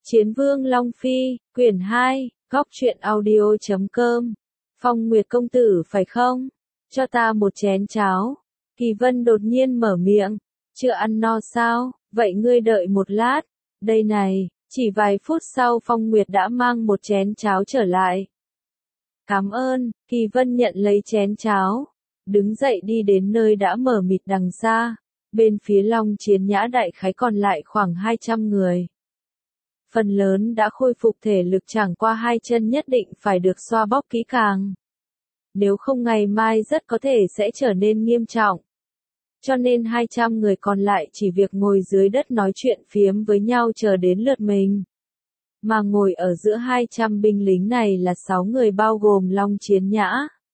Chiến Vương Long Phi, quyển 2, góc truyện audio.com. Phong Nguyệt công tử phải không? Cho ta một chén cháo. Kỳ Vân đột nhiên mở miệng. Chưa ăn no sao? Vậy ngươi đợi một lát. Đây này, chỉ vài phút sau Phong Nguyệt đã mang một chén cháo trở lại. Cảm ơn, Kỳ Vân nhận lấy chén cháo. Đứng dậy đi đến nơi đã mở mịt đằng xa. Bên phía Long Chiến Nhã đại khái còn lại khoảng 200 người. Phần lớn đã khôi phục thể lực, chẳng qua hai chân nhất định phải được xoa bóp kỹ càng. Nếu không ngày mai rất có thể sẽ trở nên nghiêm trọng. Cho nên 200 người còn lại chỉ việc ngồi dưới đất nói chuyện phiếm với nhau chờ đến lượt mình. Mà ngồi ở giữa 200 binh lính này là 6 người bao gồm Long Chiến Nhã,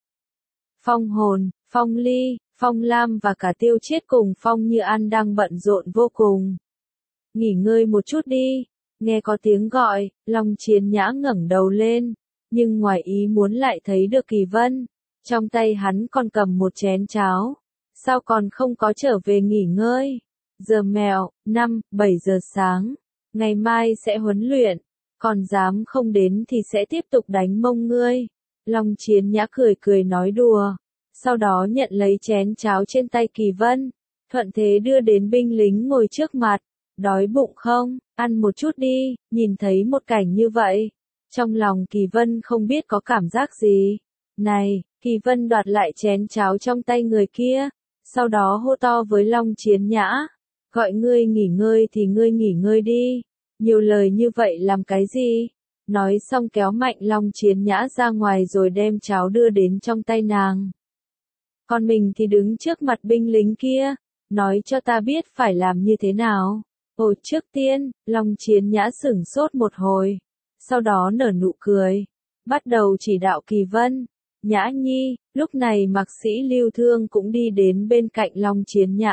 Phong Hồn, Phong Ly, Phong Lam và cả Tiêu Chiết cùng Phong Như An đang bận rộn vô cùng. Nghỉ ngơi một chút đi. Nghe có tiếng gọi, Long Chiến Nhã ngẩng đầu lên, nhưng ngoài ý muốn lại thấy được Kỳ Vân. Trong tay hắn còn cầm một chén cháo. Sao còn không có trở về nghỉ ngơi? Giờ mèo, 5-7 giờ sáng. Ngày mai sẽ huấn luyện. Còn dám không đến thì sẽ tiếp tục đánh mông ngươi. Long Chiến Nhã cười cười nói đùa. Sau đó nhận lấy chén cháo trên tay Kỳ Vân. Thuận thế đưa đến binh lính ngồi trước mặt. Đói bụng không? Ăn một chút đi. Nhìn thấy một cảnh như vậy, trong lòng Kỳ Vân không biết có cảm giác gì. Này, Kỳ Vân đoạt lại chén cháo trong tay người kia, sau đó hô to với Long Chiến Nhã. Gọi ngươi nghỉ ngơi thì ngươi nghỉ ngơi đi. Nhiều lời như vậy làm cái gì? Nói xong kéo mạnh Long Chiến Nhã ra ngoài rồi đem cháo đưa đến trong tay nàng. Còn mình thì đứng trước mặt binh lính kia, nói cho ta biết phải làm như thế nào. Trước tiên, Long Chiến Nhã sửng sốt một hồi, sau đó nở nụ cười, bắt đầu chỉ đạo Kỳ Vân. Nhã Nhi, lúc này Mạc Sĩ Lưu Thương cũng đi đến bên cạnh Long Chiến Nhã.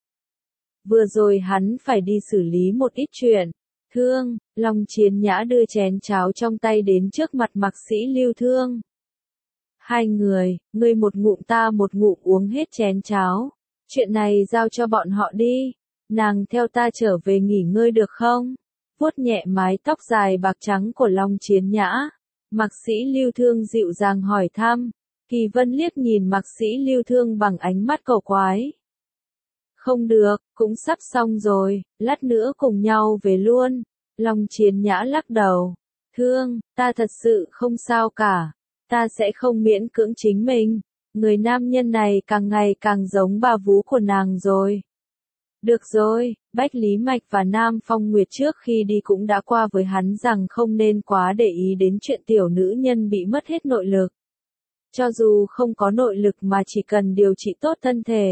Vừa rồi hắn phải đi xử lý một ít chuyện. Thương, Long Chiến Nhã đưa chén cháo trong tay đến trước mặt Mạc Sĩ Lưu Thương. Hai người, ngươi một ngụm ta một ngụm uống hết chén cháo. Chuyện này giao cho bọn họ đi. Nàng theo ta trở về nghỉ ngơi được không? Vuốt nhẹ mái tóc dài bạc trắng của Long Chiến Nhã. Mạc Sĩ Lưu Thương dịu dàng hỏi thăm. Kỳ Vân liếc nhìn Mạc Sĩ Lưu Thương bằng ánh mắt cầu quái. Không được, cũng sắp xong rồi, lát nữa cùng nhau về luôn. Long Chiến Nhã lắc đầu. Thương, ta thật sự không sao cả. Ta sẽ không miễn cưỡng chính mình. Người nam nhân này càng ngày càng giống bà vú của nàng rồi. Được rồi, Bách Lý Mạch và Nam Phong Nguyệt trước khi đi cũng đã qua với hắn rằng không nên quá để ý đến chuyện tiểu nữ nhân bị mất hết nội lực. Cho dù không có nội lực mà chỉ cần điều trị tốt thân thể,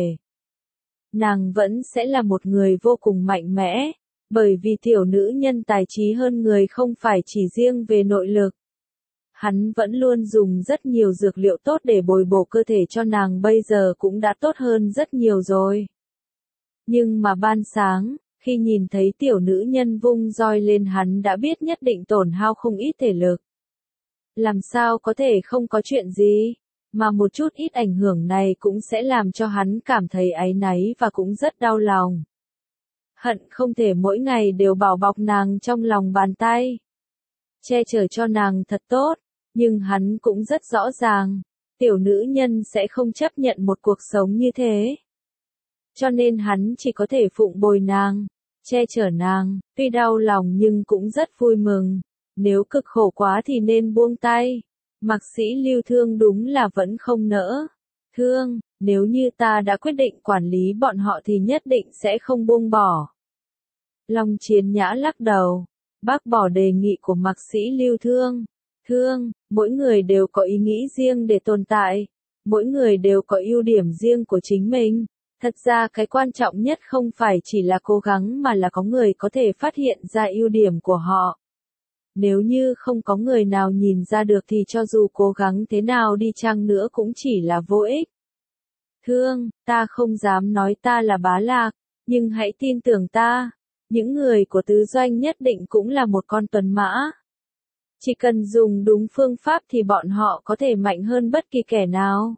nàng vẫn sẽ là một người vô cùng mạnh mẽ, bởi vì tiểu nữ nhân tài trí hơn người không phải chỉ riêng về nội lực. Hắn vẫn luôn dùng rất nhiều dược liệu tốt để bồi bổ cơ thể cho nàng, bây giờ cũng đã tốt hơn rất nhiều rồi. Nhưng mà ban sáng, khi nhìn thấy tiểu nữ nhân vung roi lên hắn đã biết nhất định tổn hao không ít thể lực. Làm sao có thể không có chuyện gì, mà một chút ít ảnh hưởng này cũng sẽ làm cho hắn cảm thấy áy náy và cũng rất đau lòng. Hận không thể mỗi ngày đều bảo bọc nàng trong lòng bàn tay, che chở cho nàng thật tốt, nhưng hắn cũng rất rõ ràng, tiểu nữ nhân sẽ không chấp nhận một cuộc sống như thế. Cho nên hắn chỉ có thể phụng bồi nàng, che chở nàng, tuy đau lòng nhưng cũng rất vui mừng. Nếu cực khổ quá thì nên buông tay. Mạc Sĩ Lưu Thương đúng là vẫn không nỡ. Thương, nếu như ta đã quyết định quản lý bọn họ thì nhất định sẽ không buông bỏ. Long Chiến Nhã lắc đầu, bác bỏ đề nghị của Mạc Sĩ Lưu Thương. Thương, mỗi người đều có ý nghĩ riêng để tồn tại. Mỗi người đều có ưu điểm riêng của chính mình. Thật ra cái quan trọng nhất không phải chỉ là cố gắng mà là có người có thể phát hiện ra ưu điểm của họ. Nếu như không có người nào nhìn ra được thì cho dù cố gắng thế nào đi chăng nữa cũng chỉ là vô ích. Thương, ta không dám nói ta là bá lạc, nhưng hãy tin tưởng ta, những người của tứ doanh nhất định cũng là một con tuần mã. Chỉ cần dùng đúng phương pháp thì bọn họ có thể mạnh hơn bất kỳ kẻ nào.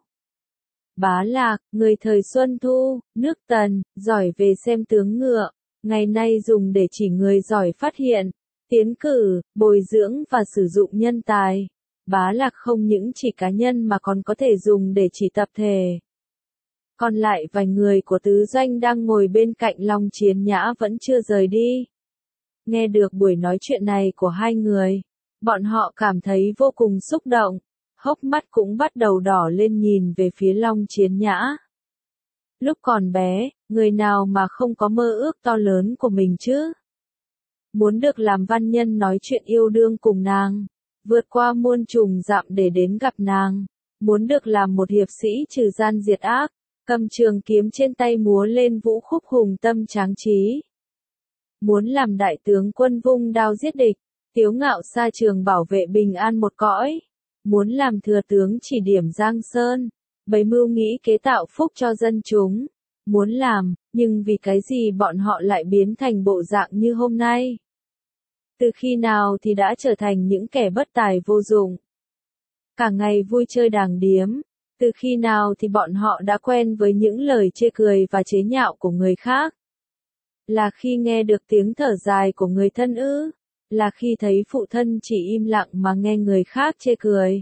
Bá Lạc, người thời Xuân Thu, nước Tần, giỏi về xem tướng ngựa, ngày nay dùng để chỉ người giỏi phát hiện. tiến cử, bồi dưỡng và sử dụng nhân tài. Bá Lạc không những chỉ cá nhân mà còn có thể dùng để chỉ tập thể. Còn lại vài người của tứ doanh đang ngồi bên cạnh Long Chiến Nhã vẫn chưa rời đi. Nghe được buổi nói chuyện này của hai người, bọn họ cảm thấy vô cùng xúc động, hốc mắt cũng bắt đầu đỏ lên nhìn về phía Long Chiến Nhã. Lúc còn bé, người nào mà không có mơ ước to lớn của mình chứ? Muốn được làm văn nhân nói chuyện yêu đương cùng nàng, vượt qua muôn trùng dặm để đến gặp nàng, muốn được làm một hiệp sĩ trừ gian diệt ác, cầm trường kiếm trên tay múa lên vũ khúc hùng tâm tráng trí. Muốn làm đại tướng quân vung đao giết địch, tiếu ngạo xa trường bảo vệ bình an một cõi. Muốn làm thừa tướng chỉ điểm Giang Sơn, bày mưu nghĩ kế tạo phúc cho dân chúng. Muốn làm, nhưng vì cái gì bọn họ lại biến thành bộ dạng như hôm nay? Từ khi nào thì đã trở thành những kẻ bất tài vô dụng? Cả ngày vui chơi đàng điếm, từ khi nào thì bọn họ đã quen với những lời chê cười và chế nhạo của người khác? Là khi nghe được tiếng thở dài của người thân ư? Là khi thấy phụ thân chỉ im lặng mà nghe người khác chê cười?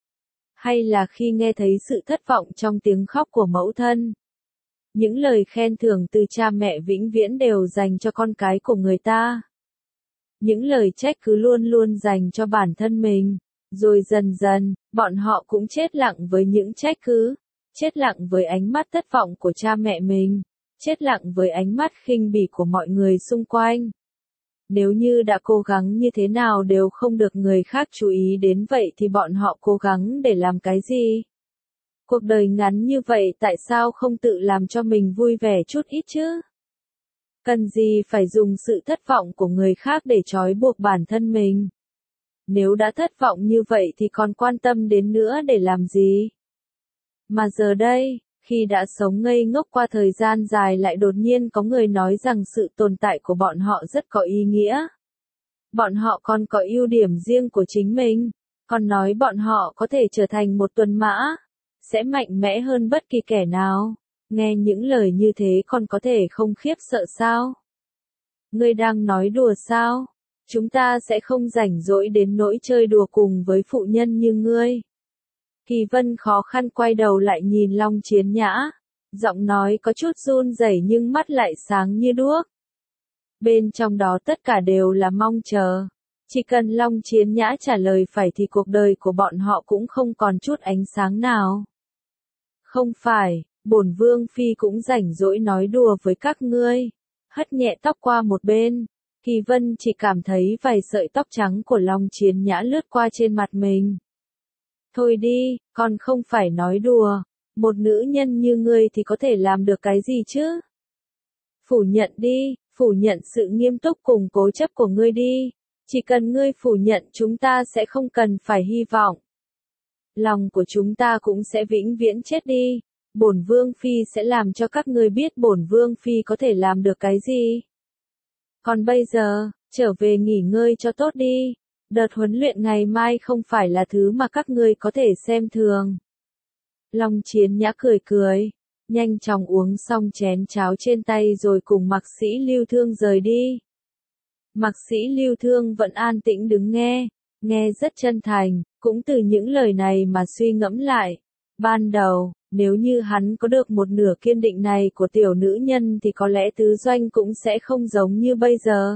Hay là khi nghe thấy sự thất vọng trong tiếng khóc của mẫu thân? Những lời khen thưởng từ cha mẹ vĩnh viễn đều dành cho con cái của người ta. Những lời trách cứ luôn luôn dành cho bản thân mình. Rồi dần dần, bọn họ cũng chết lặng với những trách cứ, chết lặng với ánh mắt thất vọng của cha mẹ mình, chết lặng với ánh mắt khinh bỉ của mọi người xung quanh. Nếu như đã cố gắng như thế nào đều không được người khác chú ý đến vậy thì bọn họ cố gắng để làm cái gì? Cuộc đời ngắn như vậy tại sao không tự làm cho mình vui vẻ chút ít chứ? Cần gì phải dùng sự thất vọng của người khác để trói buộc bản thân mình? Nếu đã thất vọng như vậy thì còn quan tâm đến nữa để làm gì? Mà giờ đây, khi đã sống ngây ngốc qua thời gian dài lại đột nhiên có người nói rằng sự tồn tại của bọn họ rất có ý nghĩa. Bọn họ còn có ưu điểm riêng của chính mình, còn nói bọn họ có thể trở thành một tuần mã, sẽ mạnh mẽ hơn bất kỳ kẻ nào. Nghe những lời như thế còn có thể không khiếp sợ sao? Ngươi đang nói đùa sao? Chúng ta sẽ không rảnh rỗi đến nỗi chơi đùa cùng với phụ nhân như ngươi. Kỳ Vân khó khăn quay đầu lại nhìn Long Chiến Nhã, giọng nói có chút run rẩy nhưng mắt lại sáng như đuốc. Bên trong đó tất cả đều là mong chờ. Chỉ cần Long Chiến Nhã trả lời phải thì cuộc đời của bọn họ cũng không còn chút ánh sáng nào. Không phải, bổn vương phi cũng rảnh rỗi nói đùa với các ngươi. Hất nhẹ tóc qua một bên, Kỳ Vân chỉ cảm thấy vài sợi tóc trắng của Long Chiến Nhã lướt qua trên mặt mình. Thôi đi, con không phải nói đùa, một nữ nhân như ngươi thì có thể làm được cái gì chứ? Phủ nhận đi, phủ nhận sự nghiêm túc cùng cố chấp của ngươi đi. Chỉ cần ngươi phủ nhận chúng ta sẽ không cần phải hy vọng. Lòng của chúng ta cũng sẽ vĩnh viễn chết đi. Bổn vương phi sẽ làm cho các ngươi biết bổn vương phi có thể làm được cái gì. Còn bây giờ, trở về nghỉ ngơi cho tốt đi. Đợt huấn luyện ngày mai không phải là thứ mà các ngươi có thể xem thường. Long Chiến Nhã cười cười, nhanh chóng uống xong chén cháo trên tay rồi cùng Mạc Sĩ Lưu Thương rời đi. Mạc Sĩ Lưu Thương vẫn an tĩnh đứng nghe rất chân thành, cũng từ những lời này mà suy ngẫm lại. Ban đầu, nếu như hắn có được một nửa kiên định này của tiểu nữ nhân thì có lẽ tứ doanh cũng sẽ không giống như bây giờ.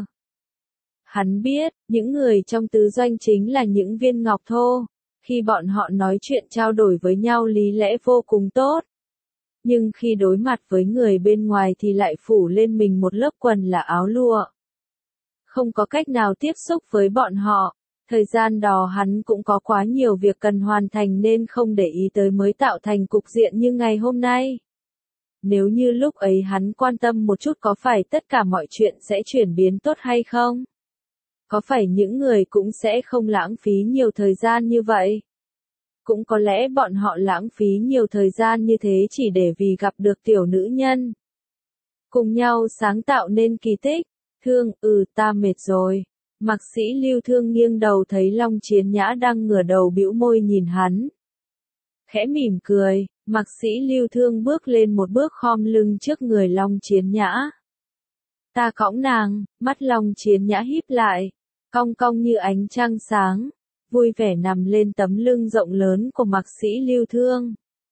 Hắn biết, những người trong tứ doanh chính là những viên ngọc thô. Khi bọn họ nói chuyện trao đổi với nhau lý lẽ vô cùng tốt. Nhưng khi đối mặt với người bên ngoài thì lại phủ lên mình một lớp quần là áo lụa. Không có cách nào tiếp xúc với bọn họ. Thời gian đó hắn cũng có quá nhiều việc cần hoàn thành nên không để ý tới mới tạo thành cục diện như ngày hôm nay. Nếu như lúc ấy hắn quan tâm một chút có phải tất cả mọi chuyện sẽ chuyển biến tốt hay không? Có phải những người cũng sẽ không lãng phí nhiều thời gian như vậy? Cũng có lẽ bọn họ lãng phí nhiều thời gian như thế chỉ để vì gặp được tiểu nữ nhân. Cùng nhau sáng tạo nên kỳ tích. Thương, ta mệt rồi. Mạc Sĩ Lưu Thương nghiêng đầu thấy Long Chiến Nhã đang ngửa đầu bĩu môi nhìn hắn. Khẽ mỉm cười, Mạc Sĩ Lưu Thương bước lên một bước khom lưng trước người Long Chiến Nhã. Ta cõng nàng, mắt Long Chiến Nhã híp lại. cong cong như ánh trăng sáng, vui vẻ nằm lên tấm lưng rộng lớn của mạc sĩ Lưu Thương.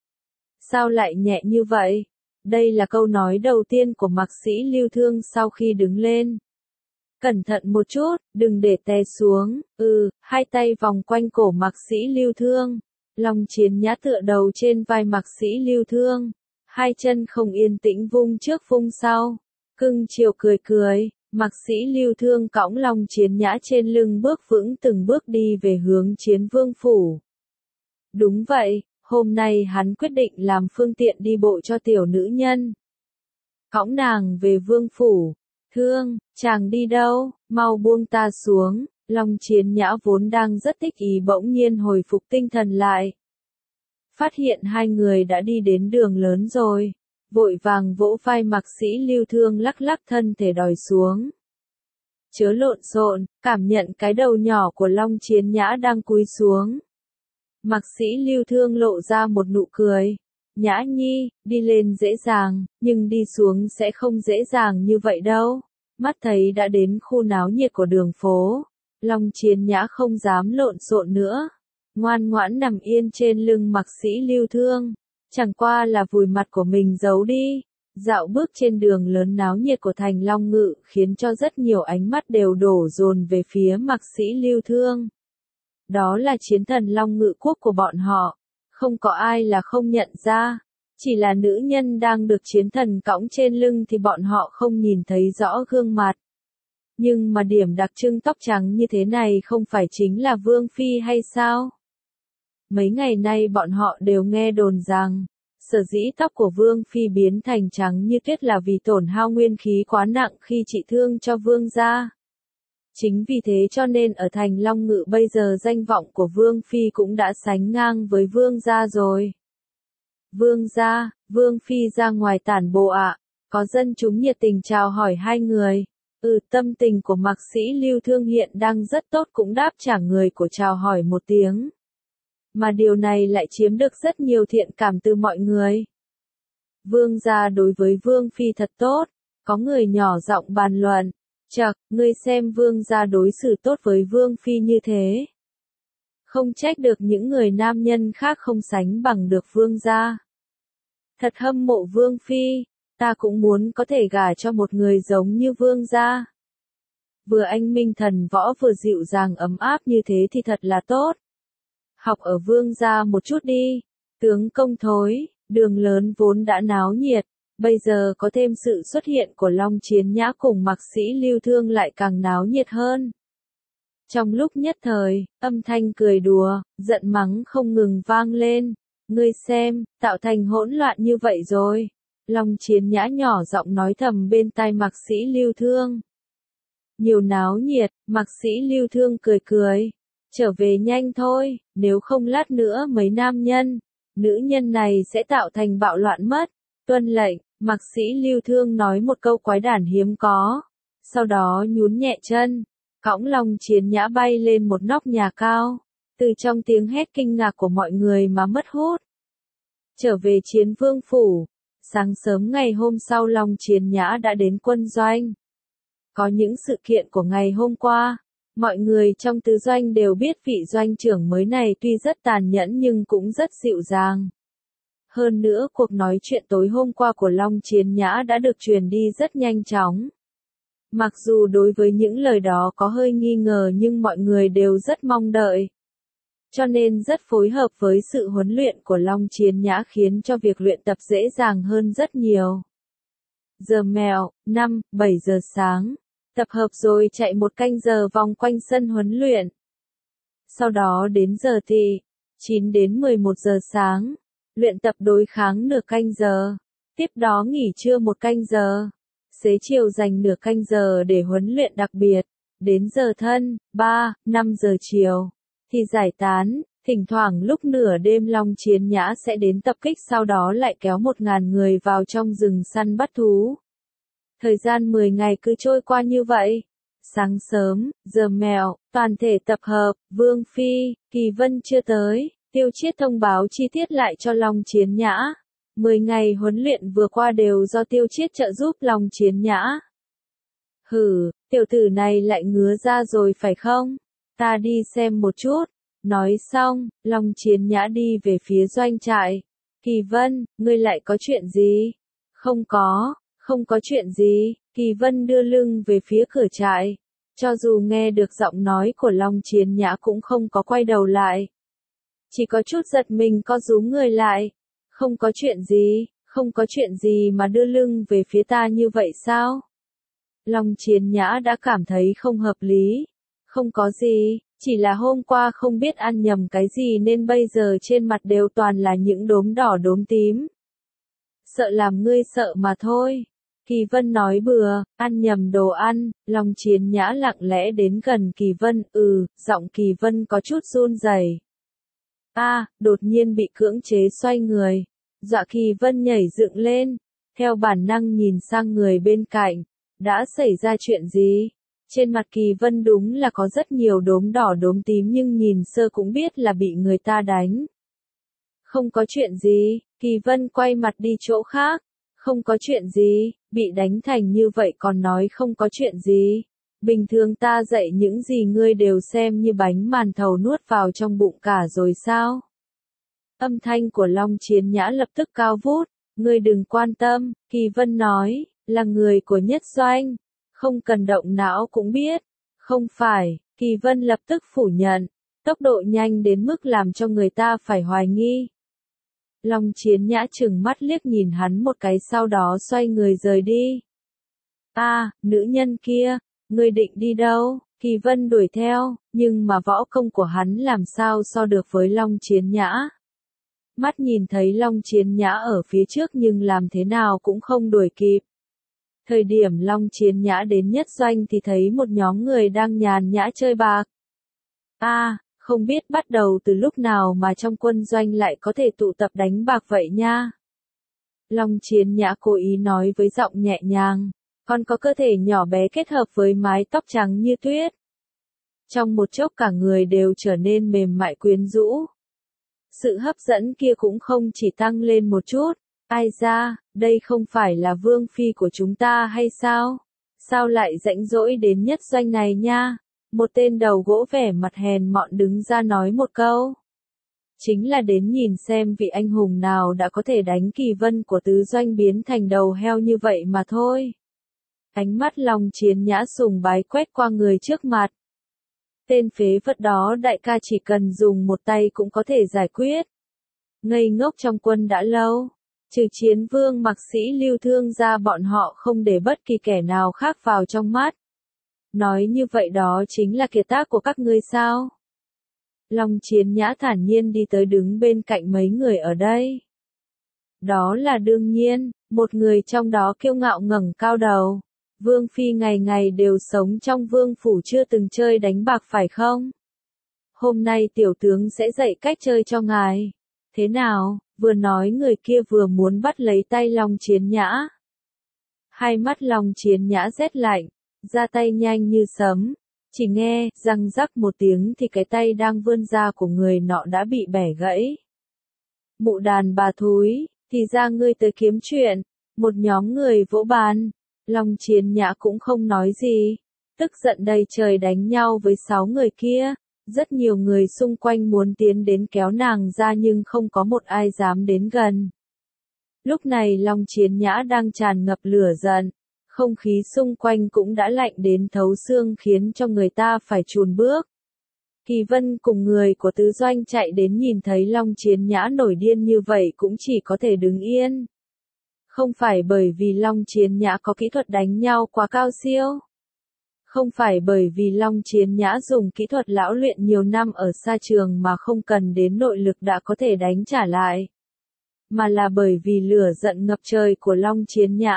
Sao lại nhẹ như vậy? Đây là câu nói đầu tiên của mạc sĩ Lưu Thương sau khi đứng lên. Cẩn thận một chút, đừng để té xuống. Hai tay vòng quanh cổ mạc sĩ Lưu Thương. Long Chiến Nhã tựa đầu trên vai mạc sĩ Lưu Thương. Hai chân không yên tĩnh vung trước vung sau. Cưng chiều cười cười, mạc sĩ Lưu Thương cõng Long Chiến Nhã trên lưng bước vững từng bước đi về hướng Chiến Vương phủ. Đúng vậy, hôm nay hắn quyết định làm phương tiện đi bộ cho tiểu nữ nhân. Cõng nàng về vương phủ. Thương, chàng đi đâu, mau buông ta xuống. Long Chiến Nhã vốn đang rất thích ý bỗng nhiên hồi phục tinh thần lại. Phát hiện hai người đã đi đến đường lớn rồi. Vội vàng vỗ vai mạc sĩ Lưu Thương lắc lắc thân thể đòi xuống. Chớ lộn xộn, cảm nhận cái đầu nhỏ của Long Chiến Nhã đang cúi xuống. Mạc sĩ Lưu Thương lộ ra một nụ cười. Nhã nhi, đi lên dễ dàng, nhưng đi xuống sẽ không dễ dàng như vậy đâu. Mắt thấy đã đến khu náo nhiệt của đường phố. Long Chiến Nhã không dám lộn xộn nữa. Ngoan ngoãn nằm yên trên lưng mạc sĩ Lưu Thương. Chẳng qua là vùi mặt của mình giấu đi. Dạo bước trên đường lớn náo nhiệt của thành Long Ngự khiến cho rất nhiều ánh mắt đều đổ dồn về phía mạc sĩ Lưu Thương. Đó là chiến thần Long Ngự quốc của bọn họ. Không có ai là không nhận ra. Chỉ là nữ nhân đang được chiến thần cõng trên lưng thì bọn họ không nhìn thấy rõ gương mặt. Nhưng mà điểm đặc trưng tóc trắng như thế này không phải chính là Vương Phi hay sao? Mấy ngày nay bọn họ đều nghe đồn rằng, sở dĩ tóc của Vương Phi biến thành trắng như tuyết là vì tổn hao nguyên khí quá nặng khi trị thương cho Vương gia. Chính vì thế cho nên ở thành Long Ngự bây giờ danh vọng của Vương Phi cũng đã sánh ngang với Vương gia rồi. Vương gia, Vương Phi ra ngoài tản bộ ạ. Có dân chúng nhiệt tình chào hỏi hai người. Tâm tình của mạc sĩ Lưu Thương hiện đang rất tốt cũng đáp trả người của chào hỏi một tiếng. Mà điều này lại chiếm được rất nhiều thiện cảm từ mọi người. Vương gia đối với Vương Phi thật tốt. Có người nhỏ giọng bàn luận. Chậc, ngươi xem Vương gia đối xử tốt với Vương Phi như thế. Không trách được những người nam nhân khác không sánh bằng được Vương gia. Thật hâm mộ Vương Phi, ta cũng muốn có thể gả cho một người giống như Vương gia. Vừa anh minh thần võ vừa dịu dàng ấm áp như thế thì thật là tốt. Học ở Vương gia một chút đi, tướng công thối, đường lớn vốn đã náo nhiệt, bây giờ có thêm sự xuất hiện của Long Chiến Nhã cùng mạc sĩ Lưu Thương lại càng náo nhiệt hơn. Trong lúc nhất thời, âm thanh cười đùa, giận mắng không ngừng vang lên. Ngươi xem, tạo thành hỗn loạn như vậy rồi. Long Chiến Nhã nhỏ giọng nói thầm bên tai mạc sĩ Lưu Thương. Nhiều náo nhiệt, mạc sĩ Lưu Thương cười cười. Trở về nhanh thôi, nếu không lát nữa mấy nam nhân, nữ nhân này sẽ tạo thành bạo loạn mất. Tuân lệnh, mạc sĩ Lưu Thương nói một câu quái đản hiếm có. Sau đó nhún nhẹ chân, cõng Long Chiến Nhã bay lên một nóc nhà cao. Từ trong tiếng hét kinh ngạc của mọi người mà mất hút. Trở về Chiến Vương phủ, sáng sớm ngày hôm sau Long Chiến Nhã đã đến quân doanh. Có những sự kiện của ngày hôm qua, mọi người trong tứ doanh đều biết vị doanh trưởng mới này tuy rất tàn nhẫn nhưng cũng rất dịu dàng. Hơn nữa cuộc nói chuyện tối hôm qua của Long Chiến Nhã đã được truyền đi rất nhanh chóng. Mặc dù đối với những lời đó có hơi nghi ngờ nhưng mọi người đều rất mong đợi. Cho nên rất phối hợp với sự huấn luyện của Long Chiến Nhã khiến cho việc luyện tập dễ dàng hơn rất nhiều. Giờ mèo, 5-7 giờ sáng. Tập hợp rồi chạy một canh giờ vòng quanh sân huấn luyện. Sau đó đến giờ thì 9 đến 11 giờ sáng. Luyện tập đối kháng nửa canh giờ. Tiếp đó nghỉ trưa một canh giờ. Xế chiều dành nửa canh giờ để huấn luyện đặc biệt. Đến giờ thân, 3-5 giờ chiều. Thì giải tán, thỉnh thoảng lúc nửa đêm Long Chiến Nhã sẽ đến tập kích sau đó lại kéo 1000 người vào trong rừng săn bắt thú. Thời gian 10 ngày cứ trôi qua như vậy. Sáng sớm, giờ mèo, toàn thể tập hợp, Vương Phi, Kỳ Vân chưa tới, Tiêu Chiết thông báo chi tiết lại cho Long Chiến Nhã. 10 ngày huấn luyện vừa qua đều do Tiêu Chiết trợ giúp Long Chiến Nhã. Hử, tiểu tử này lại ngứa ra rồi phải không? Ta đi xem một chút. Nói xong, Long Chiến Nhã đi về phía doanh trại. Kỳ Vân, ngươi lại có chuyện gì? Không có chuyện gì. Kỳ Vân đưa lưng về phía cửa trại. Cho dù nghe được giọng nói của Long Chiến Nhã cũng không có quay đầu lại. Chỉ có chút giật mình co rúm người lại. Không có chuyện gì mà đưa lưng về phía ta như vậy sao? Long Chiến Nhã đã cảm thấy không hợp lý. Không có gì, chỉ là hôm qua không biết ăn nhầm cái gì nên bây giờ trên mặt đều toàn là những đốm đỏ đốm tím. Sợ làm ngươi sợ mà thôi. Kỳ Vân nói bừa, ăn nhầm đồ ăn. Long Chiến Nhã lặng lẽ đến gần Kỳ Vân, giọng Kỳ Vân có chút run rẩy. Đột nhiên bị cưỡng chế xoay người. Dọa Kỳ Vân nhảy dựng lên, theo bản năng nhìn sang người bên cạnh. Đã xảy ra chuyện gì? Trên mặt Kỳ Vân đúng là có rất nhiều đốm đỏ đốm tím nhưng nhìn sơ cũng biết là bị người ta đánh. Không có chuyện gì, Kỳ Vân quay mặt đi chỗ khác. Không có chuyện gì, bị đánh thành như vậy còn nói không có chuyện gì. Bình thường ta dạy những gì ngươi đều xem như bánh màn thầu nuốt vào trong bụng cả rồi sao? Âm thanh của Long Chiến Nhã lập tức cao vút. Ngươi đừng quan tâm, Kỳ Vân nói, là người của Nhất Doanh. Không cần động não cũng biết. Không phải, Kỳ Vân lập tức phủ nhận. Tốc độ nhanh đến mức làm cho người ta phải hoài nghi. Long Chiến Nhã trừng mắt liếc nhìn hắn một cái sau đó xoay người rời đi. Nữ nhân kia, ngươi định đi đâu? Kỳ Vân đuổi theo, nhưng mà võ công của hắn làm sao so được với Long Chiến Nhã. Mắt nhìn thấy Long Chiến Nhã ở phía trước nhưng làm thế nào cũng không đuổi kịp. Thời điểm Long Chiến Nhã đến Nhất Doanh thì thấy một nhóm người đang nhàn nhã chơi bạc. Không biết bắt đầu từ lúc nào mà trong quân doanh lại có thể tụ tập đánh bạc vậy nha. Long Chiến Nhã cố ý nói với giọng nhẹ nhàng, còn có cơ thể nhỏ bé kết hợp với mái tóc trắng như tuyết. Trong một chốc cả người đều trở nên mềm mại quyến rũ. Sự hấp dẫn kia cũng không chỉ tăng lên một chút. Ai ra, đây không phải là vương phi của chúng ta hay sao? Sao lại rãnh rỗi đến Nhất Doanh này nha? Một tên đầu gỗ vẻ mặt hèn mọn đứng ra nói một câu. Chính là đến nhìn xem vị anh hùng nào đã có thể đánh Kỳ Vân của tứ doanh biến thành đầu heo như vậy mà thôi. Ánh mắt Long Chiến Nhã sùng bái quét qua người trước mặt. Tên phế vật đó đại ca chỉ cần dùng một tay cũng có thể giải quyết. Ngây ngốc trong quân đã lâu. Trừ Chiến Vương Mặc Sĩ Lưu Thương ra bọn họ không để bất kỳ kẻ nào khác vào trong mắt. Nói như vậy đó chính là kiệt tác của các ngươi sao? Long Chiến Nhã thản nhiên đi tới đứng bên cạnh mấy người ở đây. Đó là đương nhiên, một người trong đó kiêu ngạo ngẩng cao đầu. Vương phi ngày ngày đều sống trong vương phủ chưa từng chơi đánh bạc phải không? Hôm nay tiểu tướng sẽ dạy cách chơi cho ngài. Thế nào? Vừa nói người kia vừa muốn bắt lấy tay Long Chiến Nhã. Hai mắt Long Chiến Nhã rét lạnh, ra tay nhanh như sấm. Chỉ nghe, răng rắc một tiếng thì cái tay đang vươn ra của người nọ đã bị bẻ gãy. Mụ đàn bà thúi, thì ra ngươi tới kiếm chuyện. Một nhóm người vỗ bàn. Long Chiến Nhã cũng không nói gì. Tức giận đầy trời đánh nhau với 6 người kia. Rất nhiều người xung quanh muốn tiến đến kéo nàng ra nhưng không có một ai dám đến gần. Lúc này Long Chiến Nhã đang tràn ngập lửa giận. Không khí xung quanh cũng đã lạnh đến thấu xương khiến cho người ta phải chùn bước. Kỳ Vân cùng người của tứ doanh chạy đến nhìn thấy Long Chiến Nhã nổi điên như vậy cũng chỉ có thể đứng yên. Không phải bởi vì Long Chiến Nhã có kỹ thuật đánh nhau quá cao siêu. Không phải bởi vì Long Chiến Nhã dùng kỹ thuật lão luyện nhiều năm ở xa trường mà không cần đến nội lực đã có thể đánh trả lại. Mà là bởi vì lửa giận ngập trời của Long Chiến Nhã.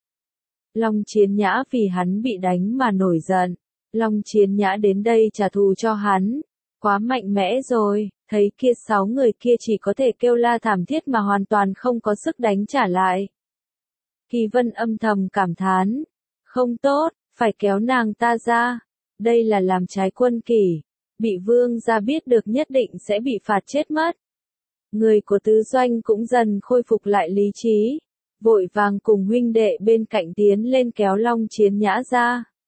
Long Chiến Nhã vì hắn bị đánh mà nổi giận. Long Chiến Nhã đến đây trả thù cho hắn. Quá mạnh mẽ rồi, thấy kia 6 người kia chỉ có thể kêu la thảm thiết mà hoàn toàn không có sức đánh trả lại. Kỳ Vân âm thầm cảm thán. Không tốt, phải kéo nàng ta ra. Đây là làm trái quân kỷ. Bị vương gia biết được nhất định sẽ bị phạt chết mất. Người của tứ doanh cũng dần khôi phục lại lý trí. Vội vàng cùng huynh đệ bên cạnh tiến lên kéo Long Chiến Nhã ra.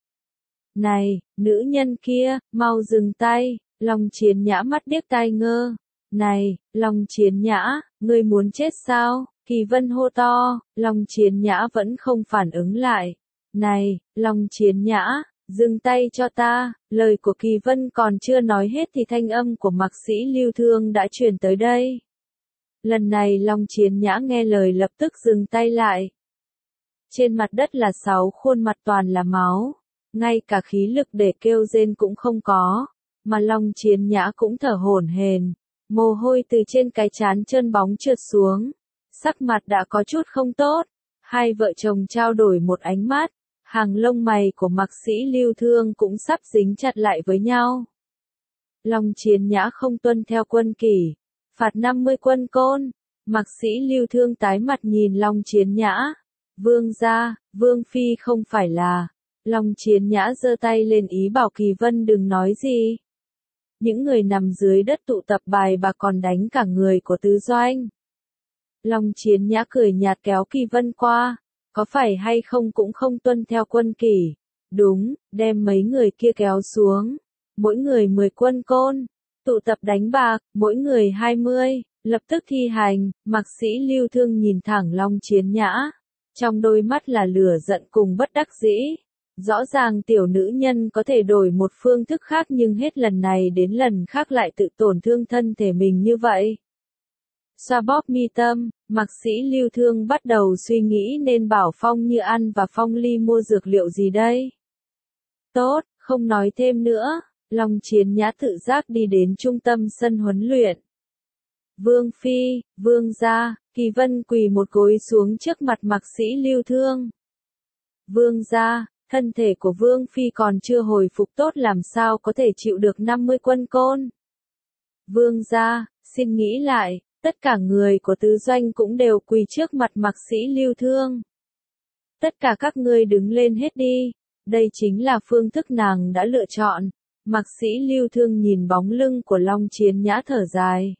Này, nữ nhân kia, mau dừng tay, Long Chiến Nhã mắt điếc tai ngơ. Này, Long Chiến Nhã, ngươi muốn chết sao? Kỳ Vân hô to, Long Chiến Nhã vẫn không phản ứng lại. Này, Long Chiến Nhã, dừng tay cho ta, lời của Kỳ Vân còn chưa nói hết thì thanh âm của Mạc Sĩ Lưu Thương đã truyền tới đây. Lần này Long Chiến Nhã nghe lời lập tức dừng tay lại. Trên mặt đất là 6 khuôn mặt toàn là máu, ngay cả khí lực để kêu rên cũng không có, mà Long Chiến Nhã cũng thở hổn hển, mồ hôi từ trên cái trán trơn bóng trượt xuống, sắc mặt đã có chút không tốt. Hai vợ chồng trao đổi một ánh mắt, hàng lông mày của Mạc Sĩ Lưu Thương cũng sắp dính chặt lại với nhau. Long Chiến Nhã không tuân theo quân kỷ, phạt 50 quân côn. Mạc Sĩ Lưu Thương tái mặt nhìn Long Chiến Nhã. Vương gia, Vương phi không phải là. Long Chiến Nhã giơ tay lên ý bảo Kỳ Vân đừng nói gì. Những người nằm dưới đất tụ tập bài bạc còn đánh cả người của tứ doanh. Long Chiến Nhã cười nhạt kéo Kỳ Vân qua. Có phải hay không cũng không tuân theo quân kỷ. Đúng, đem mấy người kia kéo xuống. Mỗi người 10 quân côn. Tụ tập đánh bạc, mỗi người 20. Lập tức thi hành. Mạc Sĩ Lưu Thương nhìn thẳng Long Chiến Nhã. Trong đôi mắt là lửa giận cùng bất đắc dĩ. Rõ ràng tiểu nữ nhân có thể đổi một phương thức khác nhưng hết lần này đến lần khác lại tự tổn thương thân thể mình như vậy. Xoa bóp mi tâm, Mạc Sĩ Lưu Thương bắt đầu suy nghĩ nên bảo Phong Như An và Phong Ly mua dược liệu gì đây. Tốt, không nói thêm nữa, Long Chiến Nhã tự giác đi đến trung tâm sân huấn luyện. Vương phi, vương gia, Kỳ Vân quỳ một gối xuống trước mặt Mạc Sĩ Lưu Thương. Vương gia, thân thể của Vương phi còn chưa hồi phục tốt làm sao có thể chịu được 50 quân côn. Vương gia, xin nghĩ lại, tất cả người của tứ doanh cũng đều quỳ trước mặt Mạc Sĩ Lưu Thương. Tất cả các ngươi đứng lên hết đi, đây chính là phương thức nàng đã lựa chọn. Mạc Sĩ Lưu Thương nhìn bóng lưng của Long Chiến Nhã thở dài.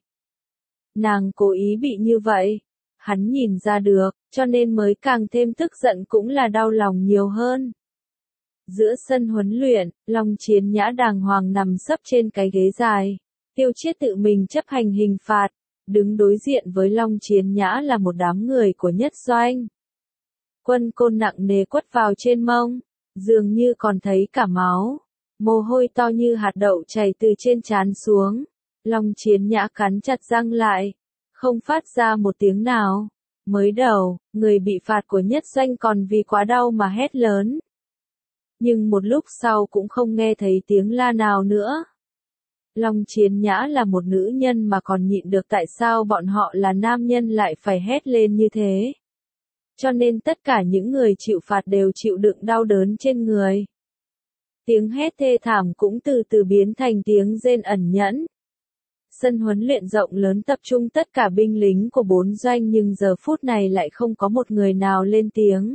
Nàng cố ý bị như vậy, hắn nhìn ra được, cho nên mới càng thêm tức giận cũng là đau lòng nhiều hơn. Giữa sân huấn luyện, Long Chiến Nhã đàng hoàng nằm sấp trên cái ghế dài. Tiêu Chiết tự mình chấp hành hình phạt, đứng đối diện với Long Chiến Nhã là một đám người của nhất doanh. Quân côn nặng nề quất vào trên mông, dường như còn thấy cả máu. Mồ hôi to như hạt đậu chảy từ trên trán xuống. Long Chiến Nhã cắn chặt răng lại, không phát ra một tiếng nào. Mới đầu, người bị phạt của nhất doanh còn vì quá đau mà hét lớn. Nhưng một lúc sau cũng không nghe thấy tiếng la nào nữa. Long Chiến Nhã là một nữ nhân mà còn nhịn được, tại sao bọn họ là nam nhân lại phải hét lên như thế. Cho nên tất cả những người chịu phạt đều chịu đựng đau đớn trên người. Tiếng hét thê thảm cũng từ từ biến thành tiếng rên ẩn nhẫn. Sân huấn luyện rộng lớn tập trung tất cả binh lính của 4 doanh nhưng giờ phút này lại không có một người nào lên tiếng.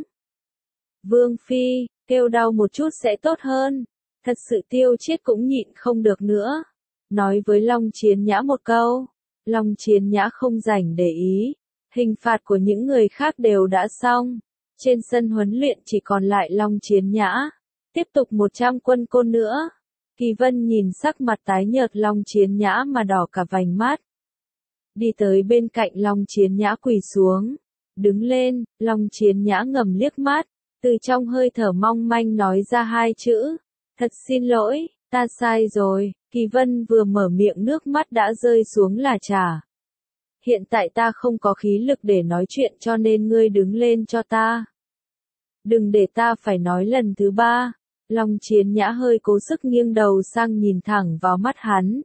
Vương phi, kêu đau một chút sẽ tốt hơn. Thật sự Tiêu Chiết cũng nhịn không được nữa. Nói với Long Chiến Nhã một câu. Long Chiến Nhã không rảnh để ý. Hình phạt của những người khác đều đã xong. Trên sân huấn luyện chỉ còn lại Long Chiến Nhã. Tiếp tục 100 quân côn nữa. Kỳ Vân nhìn sắc mặt tái nhợt Long Chiến Nhã mà đỏ cả vành mắt. Đi tới bên cạnh Long Chiến Nhã quỳ xuống. Đứng lên, Long Chiến Nhã ngầm liếc mắt. Từ trong hơi thở mong manh nói ra 2 chữ. Thật xin lỗi, ta sai rồi. Kỳ Vân vừa mở miệng nước mắt đã rơi xuống là trà. Hiện tại ta không có khí lực để nói chuyện cho nên ngươi đứng lên cho ta. Đừng để ta phải nói lần thứ 3. Long Chiến Nhã hơi cố sức nghiêng đầu sang nhìn thẳng vào mắt hắn.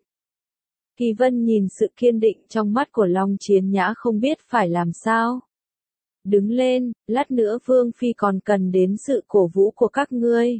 Kỳ Vân nhìn sự kiên định trong mắt của Long Chiến Nhã không biết phải làm sao. Đứng lên, lát nữa Vương phi còn cần đến sự cổ vũ của các ngươi.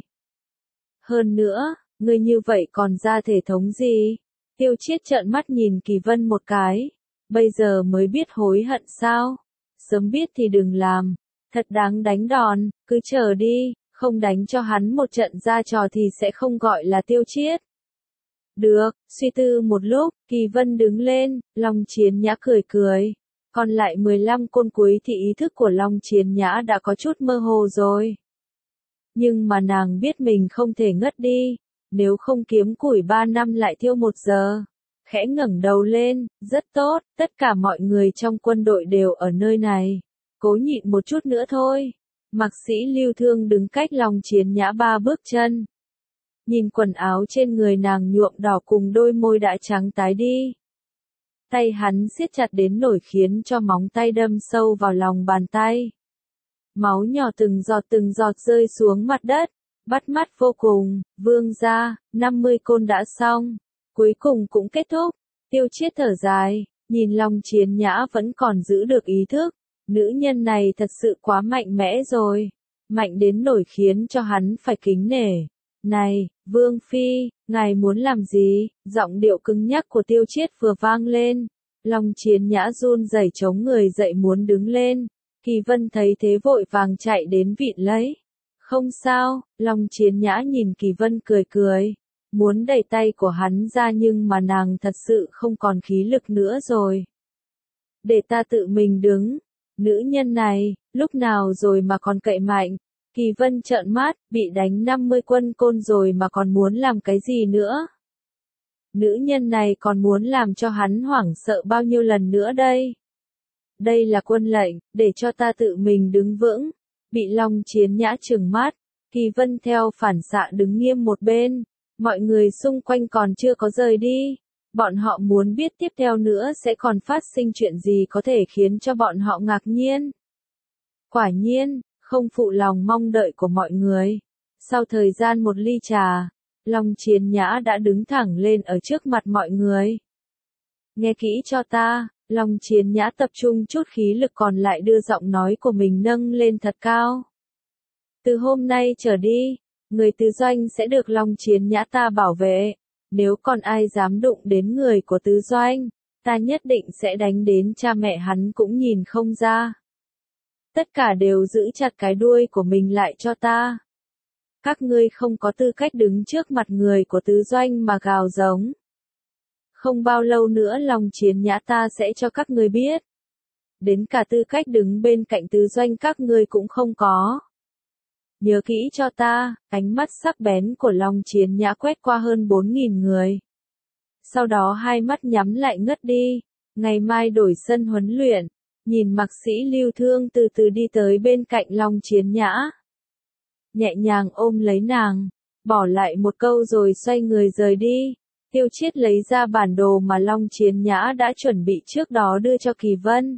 Hơn nữa, ngươi như vậy còn ra thể thống gì? Tiêu Chiết trợn mắt nhìn Kỳ Vân một cái. Bây giờ mới biết hối hận sao? Sớm biết thì đừng làm. Thật đáng đánh đòn, cứ chờ đi, không đánh cho hắn một trận ra trò thì sẽ không gọi là Tiêu Chiết. Được, suy tư một lúc, Kỳ Vân đứng lên, Long Chiến Nhã cười cười. Còn lại 15 côn cuối thì ý thức của Long Chiến Nhã đã có chút mơ hồ rồi. Nhưng mà nàng biết mình không thể ngất đi, nếu không kiếm củi 3 năm lại thiêu 1 giờ. Khẽ ngẩng đầu lên, rất tốt, tất cả mọi người trong quân đội đều ở nơi này. Cố nhịn một chút nữa thôi. Mạc sĩ Lưu Thương đứng cách Long Chiến Nhã 3 bước chân. Nhìn quần áo trên người nàng nhuộm đỏ cùng đôi môi đã trắng tái đi. Tay hắn siết chặt đến nổi khiến cho móng tay đâm sâu vào lòng bàn tay. Máu nhỏ từng giọt rơi xuống mặt đất, bắt mắt vô cùng. Vương gia, 50 côn đã xong, cuối cùng cũng kết thúc. Tiêu Chiết thở dài, nhìn Long Chiến Nhã vẫn còn giữ được ý thức. Nữ nhân này thật sự quá mạnh mẽ rồi, mạnh đến nổi khiến cho hắn phải kính nể. Này, Vương Phi, ngài muốn làm gì? Giọng điệu cứng nhắc của Tiêu Chiết vừa vang lên. Long Chiến Nhã run rẩy chống người dậy muốn đứng lên. Kỳ Vân thấy thế vội vàng chạy đến vịn lấy. Không sao, Long Chiến Nhã nhìn Kỳ Vân cười cười. Muốn đẩy tay của hắn ra nhưng mà nàng thật sự không còn khí lực nữa rồi. Để ta tự mình đứng. Nữ nhân này, lúc nào rồi mà còn cậy mạnh. Kỳ Vân trợn mắt, bị đánh 50 quân côn rồi mà còn muốn làm cái gì nữa? Nữ nhân này còn muốn làm cho hắn hoảng sợ bao nhiêu lần nữa đây? Đây là quân lệnh, để cho ta tự mình đứng vững. Bị Long Chiến Nhã trừng mắt, Kỳ Vân theo phản xạ đứng nghiêm một bên. Mọi người xung quanh còn chưa có rời đi. Bọn họ muốn biết tiếp theo nữa sẽ còn phát sinh chuyện gì có thể khiến cho bọn họ ngạc nhiên. Quả nhiên, không phụ lòng mong đợi của mọi người. Sau thời gian một ly trà, Long Chiến Nhã đã đứng thẳng lên ở trước mặt mọi người. Nghe kỹ cho ta, Long Chiến Nhã tập trung chút khí lực còn lại đưa giọng nói của mình nâng lên thật cao. Từ hôm nay trở đi, người Tứ Doanh sẽ được Long Chiến Nhã ta bảo vệ. Nếu còn ai dám đụng đến người của Tứ Doanh, ta nhất định sẽ đánh đến cha mẹ hắn cũng nhìn không ra. Tất cả đều giữ chặt cái đuôi của mình lại cho ta. Các ngươi không có tư cách đứng trước mặt người của Tứ Doanh mà gào giống. Không bao lâu nữa Long Chiến Nhã ta sẽ cho các ngươi biết. Đến cả tư cách đứng bên cạnh Tứ Doanh các ngươi cũng không có. Nhớ kỹ cho ta, ánh mắt sắc bén của Long Chiến Nhã quét qua hơn 4.000 người. Sau đó hai mắt nhắm lại ngất đi. Ngày mai đổi sân huấn luyện. Nhìn Mạc sĩ Lưu Thương từ từ đi tới bên cạnh Long Chiến Nhã. Nhẹ nhàng ôm lấy nàng, bỏ lại một câu rồi xoay người rời đi. Tiêu Chiết lấy ra bản đồ mà Long Chiến Nhã đã chuẩn bị trước đó đưa cho Kỳ Vân.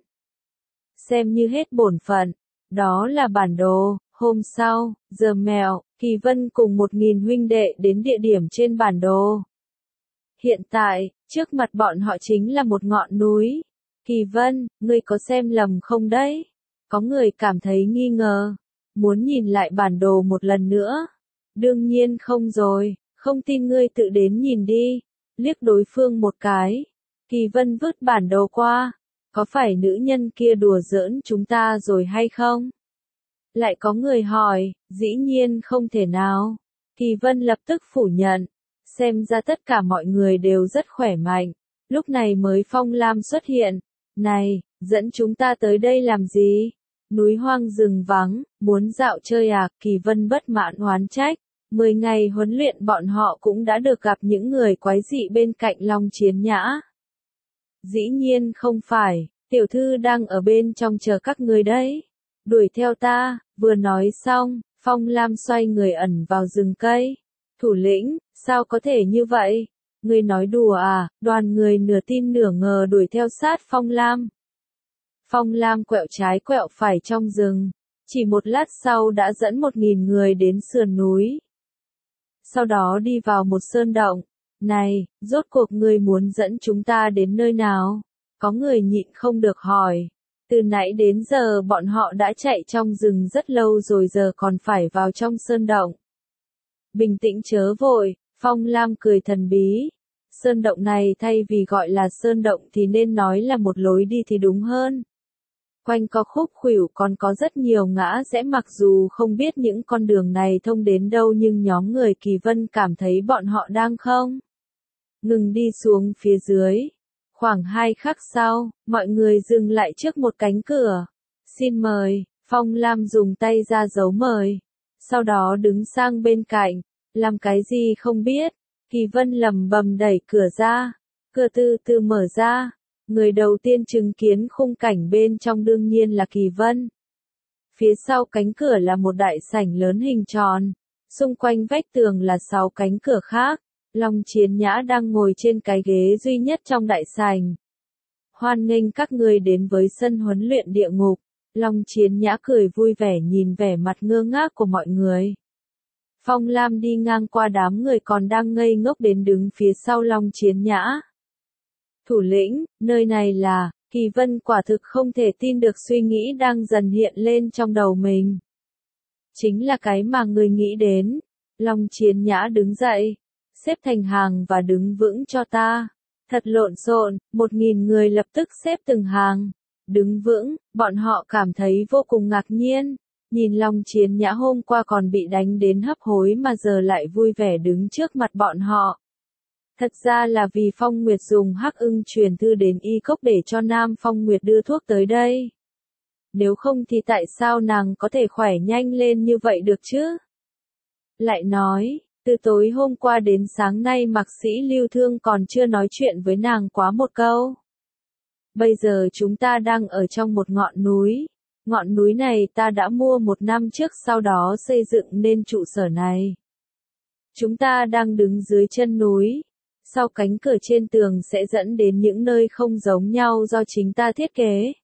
Xem như hết bổn phận, đó là bản đồ. Hôm sau, giờ mèo, Kỳ Vân cùng 1.000 huynh đệ đến địa điểm trên bản đồ. Hiện tại, trước mặt bọn họ chính là một ngọn núi. Kỳ Vân, ngươi có xem lầm không đấy? Có người cảm thấy nghi ngờ. Muốn nhìn lại bản đồ một lần nữa? Đương nhiên không rồi, không tin ngươi tự đến nhìn đi. Liếc đối phương một cái. Kỳ Vân vứt bản đồ qua. Có phải nữ nhân kia đùa giỡn chúng ta rồi hay không? Lại có người hỏi, dĩ nhiên không thể nào. Kỳ Vân lập tức phủ nhận. Xem ra tất cả mọi người đều rất khỏe mạnh. Lúc này mới Phong Lam xuất hiện. Này, dẫn chúng ta tới đây làm gì? Núi hoang rừng vắng, muốn dạo chơi à? Kỳ Vân bất mãn oán trách. 10 ngày huấn luyện bọn họ cũng đã được gặp những người quái dị bên cạnh Long Chiến Nhã. Dĩ nhiên không phải, tiểu thư đang ở bên trong chờ các người đấy. Đuổi theo ta, vừa nói xong, Phong Lam xoay người ẩn vào rừng cây. Thủ lĩnh, sao có thể như vậy? Ngươi nói đùa à? Đoàn người nửa tin nửa ngờ đuổi theo sát Phong Lam. Phong Lam quẹo trái quẹo phải trong rừng. Chỉ một lát sau đã dẫn 1.000 người đến sườn núi. Sau đó đi vào một sơn động. Này, rốt cuộc ngươi muốn dẫn chúng ta đến nơi nào? Có người nhịn không được hỏi. Từ nãy đến giờ bọn họ đã chạy trong rừng rất lâu rồi giờ còn phải vào trong sơn động. Bình tĩnh chớ vội, Phong Lam cười thần bí. Sơn động này thay vì gọi là sơn động thì nên nói là một lối đi thì đúng hơn. Quanh co khúc khuỷu còn có rất nhiều ngã rẽ mặc dù không biết những con đường này thông đến đâu nhưng nhóm người Kỳ Vân cảm thấy bọn họ đang không ngừng đi xuống phía dưới. Khoảng 2 khắc sau, mọi người dừng lại trước một cánh cửa. Xin mời, Phong Lam dùng tay ra dấu mời. sau đó đứng sang bên cạnh, làm cái gì không biết. Kỳ Vân lẩm bẩm đẩy cửa ra, cửa từ từ mở ra, người đầu tiên chứng kiến khung cảnh bên trong đương nhiên là Kỳ Vân. Phía sau cánh cửa là một đại sảnh lớn hình tròn, xung quanh vách tường là 6 cánh cửa khác. Long Chiến Nhã đang ngồi trên cái ghế duy nhất trong đại sảnh. Hoan nghênh các người đến với sân huấn luyện địa ngục. Long Chiến Nhã cười vui vẻ nhìn vẻ mặt ngơ ngác của mọi người. Phong Lam đi ngang qua đám người còn đang ngây ngốc đến đứng phía sau Long Chiến Nhã. Thủ lĩnh, nơi này là, Kỳ Vân quả thực không thể tin được suy nghĩ đang dần hiện lên trong đầu mình. Chính là cái mà người nghĩ đến. Long Chiến Nhã đứng dậy, xếp thành hàng và đứng vững cho ta. Thật lộn xộn, 1000 người lập tức xếp từng hàng. Đứng vững, bọn họ cảm thấy vô cùng ngạc nhiên. Nhìn Long Chiến Nhã hôm qua còn bị đánh đến hấp hối mà giờ lại vui vẻ đứng trước mặt bọn họ. Thật ra là vì Phong Nguyệt dùng Hắc Ưng truyền thư đến y cốc để cho Nam Phong Nguyệt đưa thuốc tới đây. Nếu không thì tại sao nàng có thể khỏe nhanh lên như vậy được chứ? Lại nói, từ tối hôm qua đến sáng nay Mạc Sĩ Lưu Thương còn chưa nói chuyện với nàng quá một câu. Bây giờ chúng ta đang ở trong một ngọn núi. Ngọn núi này ta đã mua 1 năm trước sau đó xây dựng nên trụ sở này. Chúng ta đang đứng dưới chân núi. Sau cánh cửa trên tường sẽ dẫn đến những nơi không giống nhau do chính ta thiết kế.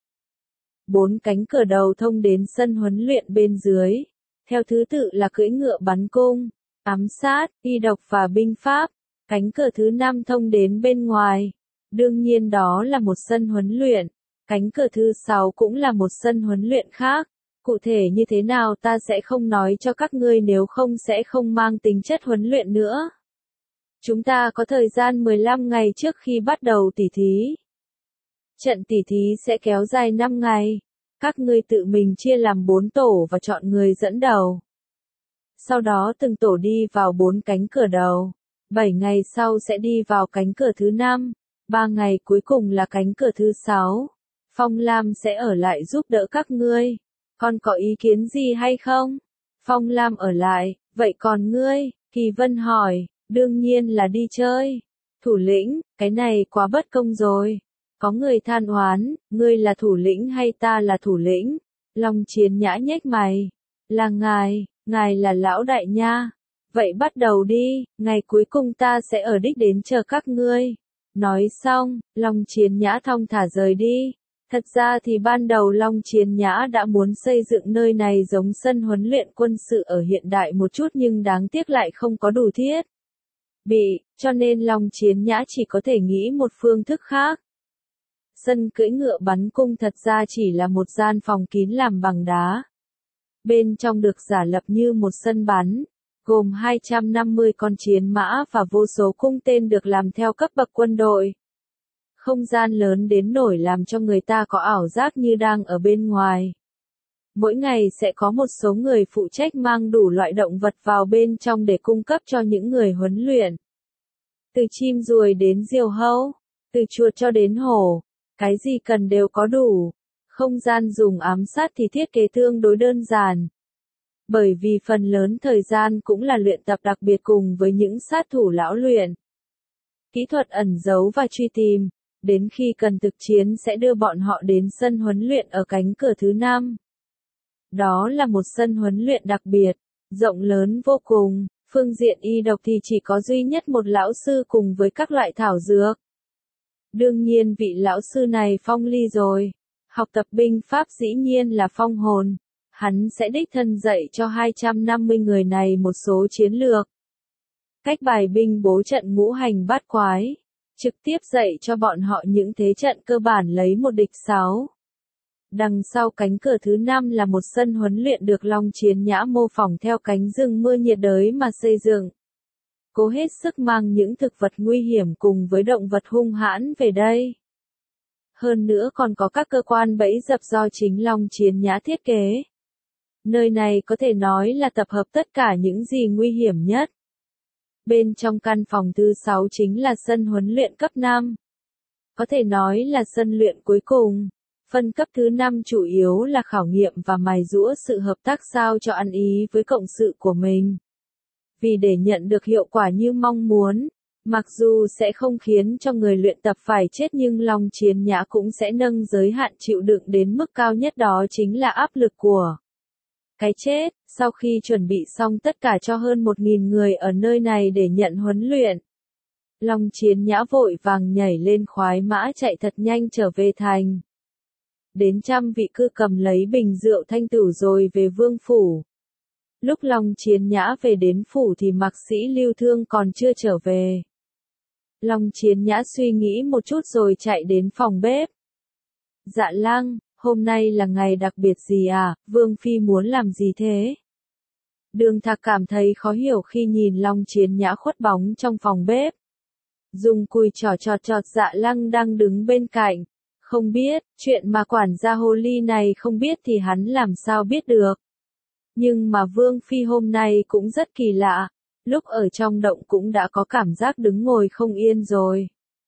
4 cánh cửa đầu thông đến sân huấn luyện bên dưới. Theo thứ tự là cưỡi ngựa bắn cung, ám sát, y độc và binh pháp. Cánh cửa thứ 5 thông đến bên ngoài. Đương nhiên đó là một sân huấn luyện. Cánh cửa thứ 6 cũng là một sân huấn luyện khác. Cụ thể như thế nào ta sẽ không nói cho các ngươi nếu không sẽ không mang tính chất huấn luyện nữa. Chúng ta có thời gian 15 ngày trước khi bắt đầu tỉ thí. Trận tỉ thí sẽ kéo dài 5 ngày. Các ngươi tự mình chia làm 4 tổ và chọn người dẫn đầu. Sau đó từng tổ đi vào 4 cánh cửa đầu. 7 ngày sau sẽ đi vào cánh cửa thứ 5. 3 ngày cuối cùng là cánh cửa thứ 6. Phong Lam sẽ ở lại giúp đỡ các ngươi. Con có ý kiến gì hay không? Phong Lam ở lại, vậy còn ngươi? Kỳ Vân hỏi, đương nhiên là đi chơi. Thủ lĩnh, cái này quá bất công rồi. Có người than oán, ngươi là thủ lĩnh hay ta là thủ lĩnh? Long Chiến Nhã nhếch mày. Là ngài là lão đại nha. Vậy bắt đầu đi, ngày cuối cùng ta sẽ ở đích đến chờ các ngươi. Nói xong, Long Chiến Nhã thong thả rời đi. Thật ra thì ban đầu Long Chiến Nhã đã muốn xây dựng nơi này giống sân huấn luyện quân sự ở hiện đại một chút nhưng đáng tiếc lại không có đủ thiết bị, cho nên Long Chiến Nhã chỉ có thể nghĩ một phương thức khác. Sân cưỡi ngựa bắn cung thật ra chỉ là một gian phòng kín làm bằng đá. Bên trong được giả lập như một sân bắn, gồm 250 con chiến mã và vô số cung tên được làm theo cấp bậc quân đội. Không gian lớn đến nổi làm cho người ta có ảo giác như đang ở bên ngoài. Mỗi ngày sẽ có một số người phụ trách mang đủ loại động vật vào bên trong để cung cấp cho những người huấn luyện. Từ chim ruồi đến diều hâu, từ chuột cho đến hổ, cái gì cần đều có đủ. Không gian dùng ám sát thì thiết kế tương đối đơn giản. Bởi vì phần lớn thời gian cũng là luyện tập đặc biệt cùng với những sát thủ lão luyện. Kỹ thuật ẩn giấu và truy tìm. Đến khi cần thực chiến sẽ đưa bọn họ đến sân huấn luyện ở cánh cửa thứ 5. Đó là một sân huấn luyện đặc biệt, rộng lớn vô cùng, phương diện y độc thì chỉ có duy nhất một lão sư cùng với các loại thảo dược. Đương nhiên vị lão sư này Phong Ly rồi, học tập binh pháp dĩ nhiên là Phong Hồn, hắn sẽ đích thân dạy cho 250 người này một số chiến lược. Cách bài binh bố trận ngũ hành bát quái. Trực tiếp dạy cho bọn họ những thế trận cơ bản lấy một địch 6. Đằng sau cánh cửa thứ 5 là một sân huấn luyện được Long Chiến Nhã mô phỏng theo cánh rừng mưa nhiệt đới mà xây dựng. Cố hết sức mang những thực vật nguy hiểm cùng với động vật hung hãn về đây. Hơn nữa còn có các cơ quan bẫy dập do chính Long Chiến Nhã thiết kế. Nơi này có thể nói là tập hợp tất cả những gì nguy hiểm nhất. Bên trong căn phòng thứ 6 chính là sân huấn luyện cấp 5. Có thể nói là sân luyện cuối cùng. Phân cấp thứ 5 chủ yếu là khảo nghiệm và mài giũa sự hợp tác sao cho ăn ý với cộng sự của mình. Vì để nhận được hiệu quả như mong muốn, mặc dù sẽ không khiến cho người luyện tập phải chết nhưng Long Chiến Nhã cũng sẽ nâng giới hạn chịu đựng đến mức cao nhất, đó chính là áp lực của cái chết. Sau khi chuẩn bị xong tất cả cho hơn 1.000 người ở nơi này để nhận huấn luyện, Long Chiến Nhã vội vàng nhảy lên khoái mã chạy thật nhanh trở về thành. Đến trăm vị cư cầm lấy bình rượu thanh tửu rồi về vương phủ. Lúc Long Chiến Nhã về đến phủ thì Mạc Sĩ Lưu Thương còn chưa trở về. Long Chiến Nhã suy nghĩ một chút rồi chạy đến phòng bếp. Dạ Lăng, hôm nay là ngày đặc biệt gì à, Vương Phi muốn làm gì thế? Đường Thạc cảm thấy khó hiểu khi nhìn Long Chiến Nhã khuất bóng trong phòng bếp. Dùng cùi chọt Dạ Lăng đang đứng bên cạnh. Không biết, chuyện mà quản gia hồ ly này không biết thì hắn làm sao biết được. Nhưng mà Vương Phi hôm nay cũng rất kỳ lạ, lúc ở trong động cũng đã có cảm giác đứng ngồi không yên rồi.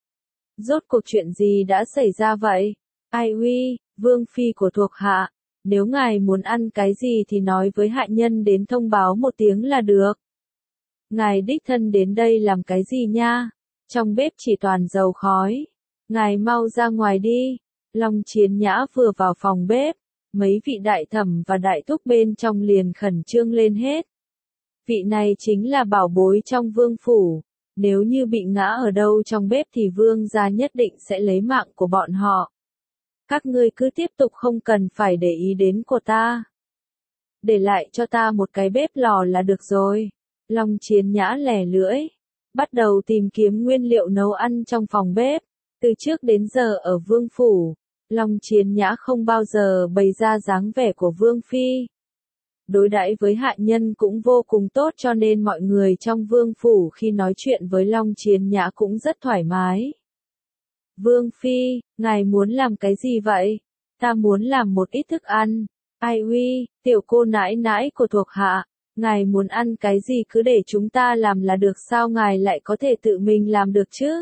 Rốt cuộc chuyện gì đã xảy ra vậy? Ai uy, Vương Phi của thuộc hạ, nếu ngài muốn ăn cái gì thì nói với hạ nhân đến thông báo một tiếng là được. Ngài đích thân đến đây làm cái gì nha? Trong bếp chỉ toàn dầu khói. Ngài mau ra ngoài đi. Long Chiến Nhã vừa vào phòng bếp, mấy vị đại thẩm và đại thúc bên trong liền khẩn trương lên hết. Vị này chính là bảo bối trong vương phủ, nếu như bị ngã ở đâu trong bếp thì vương gia nhất định sẽ lấy mạng của bọn họ. Các ngươi cứ tiếp tục, không cần phải để ý đến của ta. Để lại cho ta một cái bếp lò là được rồi. Long Chiến Nhã lẻ lưỡi, bắt đầu tìm kiếm nguyên liệu nấu ăn trong phòng bếp. Từ trước đến giờ ở vương phủ, Long Chiến Nhã không bao giờ bày ra dáng vẻ của Vương Phi. Đối đãi với hạ nhân cũng vô cùng tốt cho nên mọi người trong vương phủ khi nói chuyện với Long Chiến Nhã cũng rất thoải mái. Vương Phi, ngài muốn làm cái gì vậy? Ta muốn làm một ít thức ăn. Ai uy, tiểu cô nãi nãi của thuộc hạ, ngài muốn ăn cái gì cứ để chúng ta làm là được, sao ngài lại có thể tự mình làm được chứ?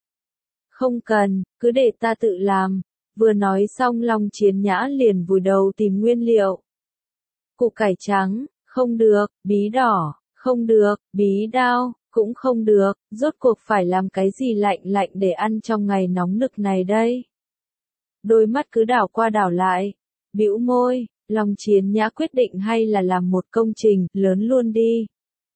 Không cần, cứ để ta tự làm. Vừa nói xong Long Chiến Nhã liền vùi đầu tìm nguyên liệu. Củ cải trắng, không được, bí đỏ, không được, bí đao, cũng không được, rốt cuộc phải làm cái gì lạnh lạnh để ăn trong ngày nóng nực này đây? Đôi mắt cứ đảo qua đảo lại, bĩu môi, Long Chiến Nhã quyết định hay là làm một công trình lớn luôn đi.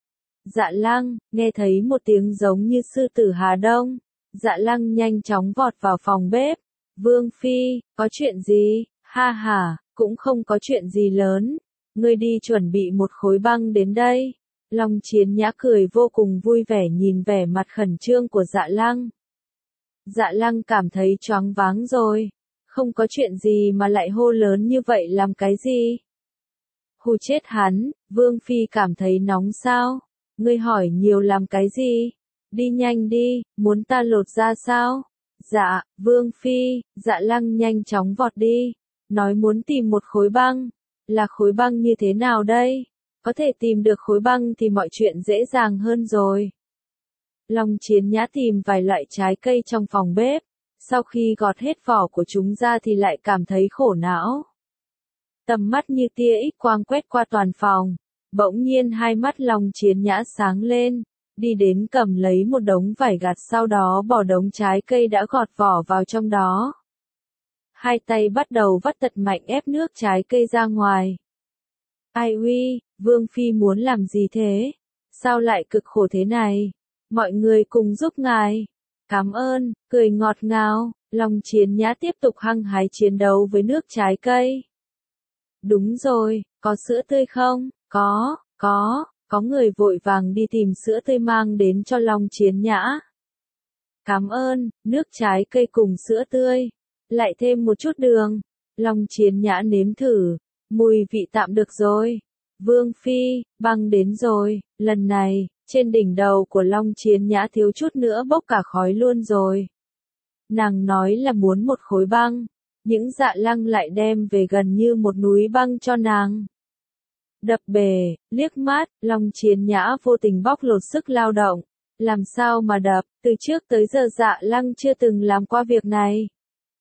Dạ Lăng, nghe thấy một tiếng giống như sư tử Hà Đông. Dạ Lăng nhanh chóng vọt vào phòng bếp. Vương Phi, có chuyện gì? Ha ha, cũng không có chuyện gì lớn. Ngươi đi chuẩn bị một khối băng đến đây. Long Chiến Nhã cười vô cùng vui vẻ nhìn vẻ mặt khẩn trương của Dạ Lăng. Dạ Lăng cảm thấy choáng váng rồi. Không có chuyện gì mà lại hô lớn như vậy làm cái gì? Hù chết hắn, Vương Phi cảm thấy nóng sao? Ngươi hỏi nhiều làm cái gì? Đi nhanh đi, muốn ta lột ra sao? Dạ, Vương Phi. Dạ Lăng nhanh chóng vọt đi. Nói muốn tìm một khối băng. Là khối băng như thế nào đây? Có thể tìm được khối băng thì mọi chuyện dễ dàng hơn rồi. Long Chiến Nhã tìm vài loại trái cây trong phòng bếp. Sau khi gọt hết vỏ của chúng ra thì lại cảm thấy khổ não. Tầm mắt như tia X quang quét qua toàn phòng. Bỗng nhiên hai mắt Long Chiến Nhã sáng lên. Đi đến cầm lấy một đống vải gặt, sau đó bỏ đống trái cây đã gọt vỏ vào trong đó. Hai tay bắt đầu vắt thật mạnh ép nước trái cây ra ngoài. Ai uy, Vương Phi muốn làm gì thế? Sao lại cực khổ thế này? Mọi người cùng giúp ngài. Cảm ơn, cười ngọt ngào, Long Chiến Nhã tiếp tục hăng hái chiến đấu với nước trái cây. Đúng rồi, có sữa tươi không? Có người vội vàng đi tìm sữa tươi mang đến cho Long Chiến Nhã. Cảm ơn, nước trái cây cùng sữa tươi. Lại thêm một chút đường. Long Chiến Nhã nếm thử. Mùi vị tạm được rồi. Vương Phi, băng đến rồi. Lần này, trên đỉnh đầu của Long Chiến Nhã thiếu chút nữa bốc cả khói luôn rồi. Nàng nói là muốn một khối băng. Những Dạ Lăng lại đem về gần như một núi băng cho nàng. Đập bể, liếc mắt, Long Chiến Nhã vô tình bóc lột sức lao động. Làm sao mà đập, từ trước tới giờ Dạ Lăng chưa từng làm qua việc này.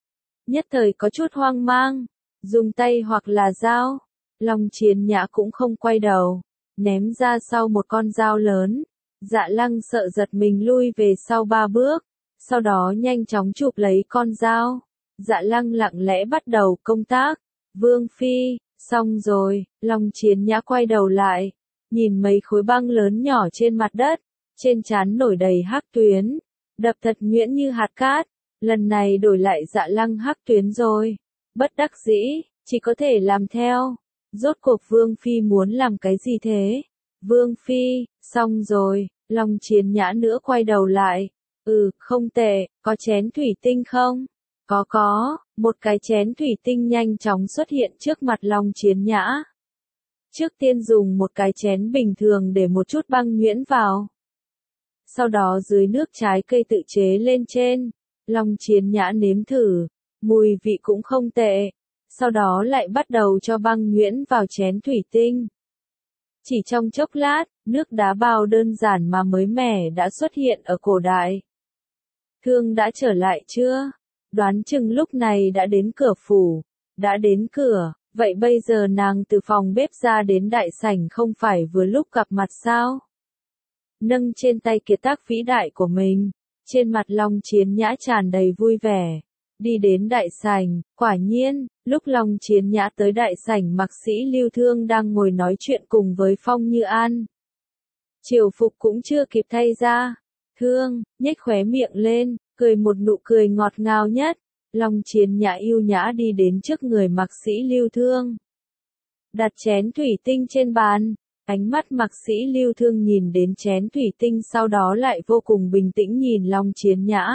nhất thời có chút hoang mang, dùng tay hoặc là dao. Long Chiến Nhã cũng không quay đầu, ném ra sau một con dao lớn. Dạ Lăng sợ giật mình lui về sau 3 bước, sau đó nhanh chóng chụp lấy con dao. Dạ Lăng lặng lẽ bắt đầu công tác. Vương Phi, xong rồi. Long Chiến Nhã quay đầu lại, nhìn mấy khối băng lớn nhỏ trên mặt đất, trên trán nổi đầy hắc tuyến, đập thật nhuyễn như hạt cát. Lần này đổi lại Dạ Lăng hắc tuyến rồi. Bất đắc dĩ, chỉ có thể làm theo. Rốt cuộc Vương Phi muốn làm cái gì thế? Vương Phi, xong rồi. Long Chiến Nhã nữa quay đầu lại. Không tệ, có chén thủy tinh không? Có, một cái chén thủy tinh nhanh chóng xuất hiện trước mặt Long Chiến Nhã. Trước tiên dùng một cái chén bình thường để một chút băng nhuyễn vào. Sau đó dưới nước trái cây tự chế lên trên. Long Chiến Nhã nếm thử, mùi vị cũng không tệ. Sau đó lại bắt đầu cho băng nhuyễn vào chén thủy tinh. Chỉ trong chốc lát, nước đá bao đơn giản mà mới mẻ đã xuất hiện ở cổ đại. Thương đã trở lại chưa? Đoán chừng lúc này đã đến cửa phủ. Đã đến cửa, vậy bây giờ nàng từ phòng bếp ra đến đại sảnh không phải vừa lúc gặp mặt sao? Nâng trên tay kiệt tác vĩ đại của mình, trên mặt Long Chiến Nhã tràn đầy vui vẻ. Đi đến đại sảnh, quả nhiên, lúc Long Chiến Nhã tới đại sảnh Mạc Sĩ Lưu Thương đang ngồi nói chuyện cùng với Phong Như An. Triều phục cũng chưa kịp thay ra. Thương, nhếch khóe miệng lên, cười một nụ cười ngọt ngào nhất. Long Chiến Nhã yêu nhã đi đến trước người Mạc Sĩ Lưu Thương. Đặt chén thủy tinh trên bàn. Ánh mắt Mạc Sĩ Lưu Thương nhìn đến chén thủy tinh sau đó lại vô cùng bình tĩnh nhìn Long Chiến Nhã.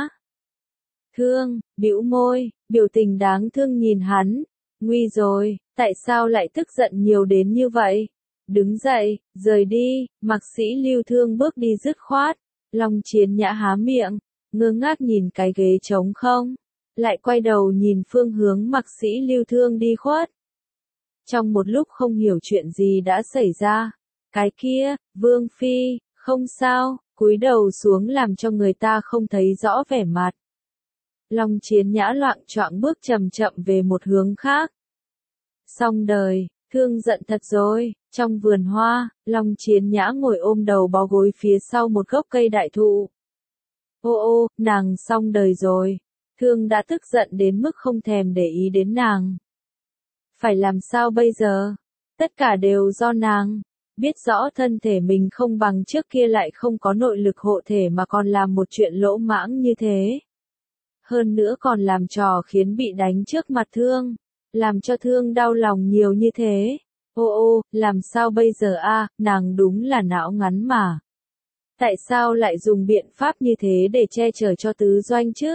Thương, bĩu môi, biểu tình đáng thương nhìn hắn. Nguy rồi, tại sao lại tức giận nhiều đến như vậy? Đứng dậy, rời đi. Mạc Sĩ Lưu Thương bước đi dứt khoát. Long Chiến Nhã há miệng, ngơ ngác nhìn cái ghế trống không. Lại quay đầu nhìn phương hướng Mạc Sĩ Lưu Thương đi khuất. Trong một lúc không hiểu chuyện gì đã xảy ra. Cái kia, Vương Phi, không sao, cúi đầu xuống làm cho người ta không thấy rõ vẻ mặt. Long Chiến Nhã loạng choạng bước chậm chậm về một hướng khác. Xong đời, Thương giận thật rồi. Trong vườn hoa, Long Chiến Nhã ngồi ôm đầu bó gối phía sau một gốc cây đại thụ. Ô, nàng xong đời rồi. Thương đã tức giận đến mức không thèm để ý đến nàng. Phải làm sao bây giờ? Tất cả đều do nàng. Biết rõ thân thể mình không bằng trước kia lại không có nội lực hộ thể mà còn làm một chuyện lỗ mãng như thế. Hơn nữa còn làm trò khiến bị đánh trước mặt Thương. Làm cho Thương đau lòng nhiều như thế. Ô, làm sao bây giờ a? Nàng đúng là não ngắn mà. Tại sao lại dùng biện pháp như thế để che chở cho Tứ Doanh chứ?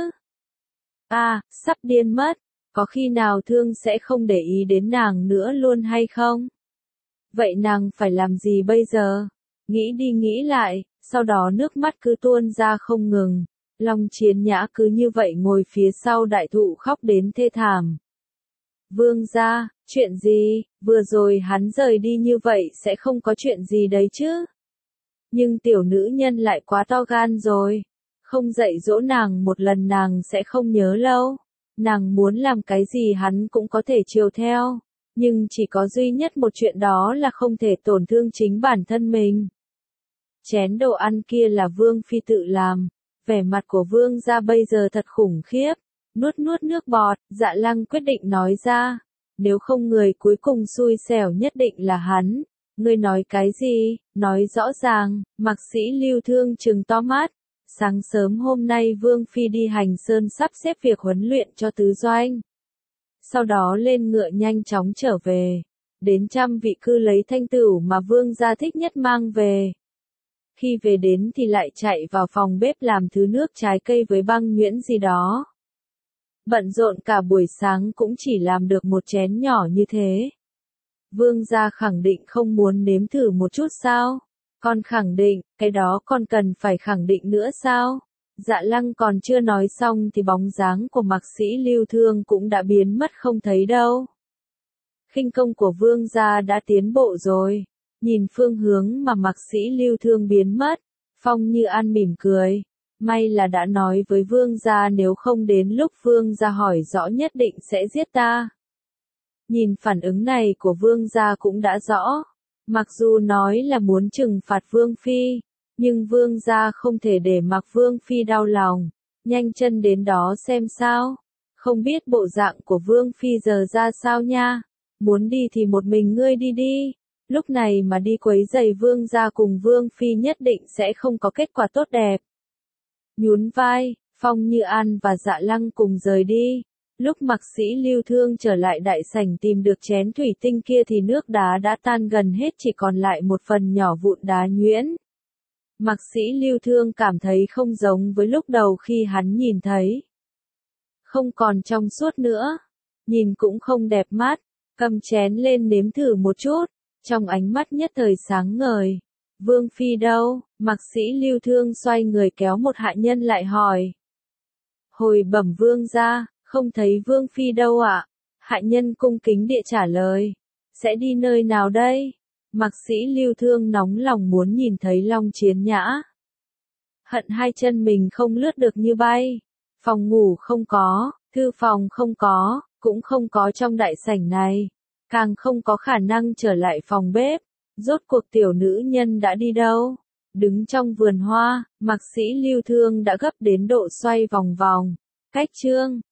Sắp điên mất. Có khi nào Thương sẽ không để ý đến nàng nữa luôn hay không? Vậy nàng phải làm gì bây giờ? Nghĩ đi nghĩ lại, sau đó nước mắt cứ tuôn ra không ngừng. Long Chiến Nhã cứ như vậy ngồi phía sau đại thụ khóc đến thê thảm. Vương gia, chuyện gì? Vừa rồi hắn rời đi như vậy sẽ không có chuyện gì đấy chứ? Nhưng tiểu nữ nhân lại quá to gan rồi. Không dạy dỗ nàng một lần nàng sẽ không nhớ lâu. Nàng muốn làm cái gì hắn cũng có thể chiều theo. Nhưng chỉ có duy nhất một chuyện đó là không thể tổn thương chính bản thân mình. Chén đồ ăn kia là Vương Phi tự làm. Vẻ mặt của Vương gia bây giờ thật khủng khiếp. Nuốt nước bọt, Dạ Lăng quyết định nói ra. Nếu không người cuối cùng xui xẻo nhất định là hắn. Ngươi nói cái gì? Nói rõ ràng. Mạc Sĩ Lưu Thương trừng to mắt. Sáng sớm hôm nay Vương Phi đi Hành Sơn sắp xếp việc huấn luyện cho Tứ Doanh. Sau đó lên ngựa nhanh chóng trở về. Đến 100 vị cư lấy thanh tửu mà Vương gia thích nhất mang về. Khi về đến thì lại chạy vào phòng bếp làm thứ nước trái cây với băng nhuyễn gì đó. Bận rộn cả buổi sáng cũng chỉ làm được một chén nhỏ như thế. Vương gia khẳng định không muốn nếm thử một chút sao? Con khẳng định, cái đó con cần phải khẳng định nữa sao? Dạ Lăng còn chưa nói xong thì bóng dáng của Mạc Sĩ Lưu Thương cũng đã biến mất không thấy đâu. Khinh công của Vương gia đã tiến bộ rồi. Nhìn phương hướng mà Mạc Sĩ Lưu Thương biến mất, Phong Như An mỉm cười. May là đã nói với vương gia, nếu không đến lúc vương gia hỏi rõ nhất định sẽ giết ta. Nhìn phản ứng này của vương gia cũng đã rõ. Mặc dù nói là muốn trừng phạt vương phi, nhưng vương gia không thể để mặc vương phi đau lòng. Nhanh chân đến đó xem sao. Không biết bộ dạng của vương phi giờ ra sao nha. Muốn đi thì một mình ngươi đi đi. Lúc này mà đi quấy rầy vương gia cùng vương phi nhất định sẽ không có kết quả tốt đẹp. Nhún vai, Phong Như An và Dạ Lăng cùng rời đi. Lúc Mạc Sĩ Lưu Thương trở lại đại sảnh tìm được chén thủy tinh kia thì nước đá đã tan gần hết, chỉ còn lại một phần nhỏ vụn đá nhuyễn. Mạc Sĩ Lưu Thương cảm thấy không giống với lúc đầu khi hắn nhìn thấy. Không còn trong suốt nữa. Nhìn cũng không đẹp mắt. Cầm chén lên nếm thử một chút. Trong ánh mắt nhất thời sáng ngời. Vương phi đâu? Mạc Sĩ Lưu Thương xoay người kéo một hạ nhân lại hỏi. Hồi bẩm vương gia, không thấy vương phi đâu ạ? Hạ nhân cung kính địa trả lời. Sẽ đi nơi nào đây? Mạc Sĩ Lưu Thương nóng lòng muốn nhìn thấy Long Chiến Nhã. Hận hai chân mình không lướt được như bay. Phòng ngủ không có, thư phòng không có, cũng không có trong đại sảnh này. Càng không có khả năng trở lại phòng bếp. Rốt cuộc tiểu nữ nhân đã đi đâu? Đứng trong vườn hoa, Mạc Sĩ Lưu Thương đã gấp đến độ xoay vòng vòng. Cách chương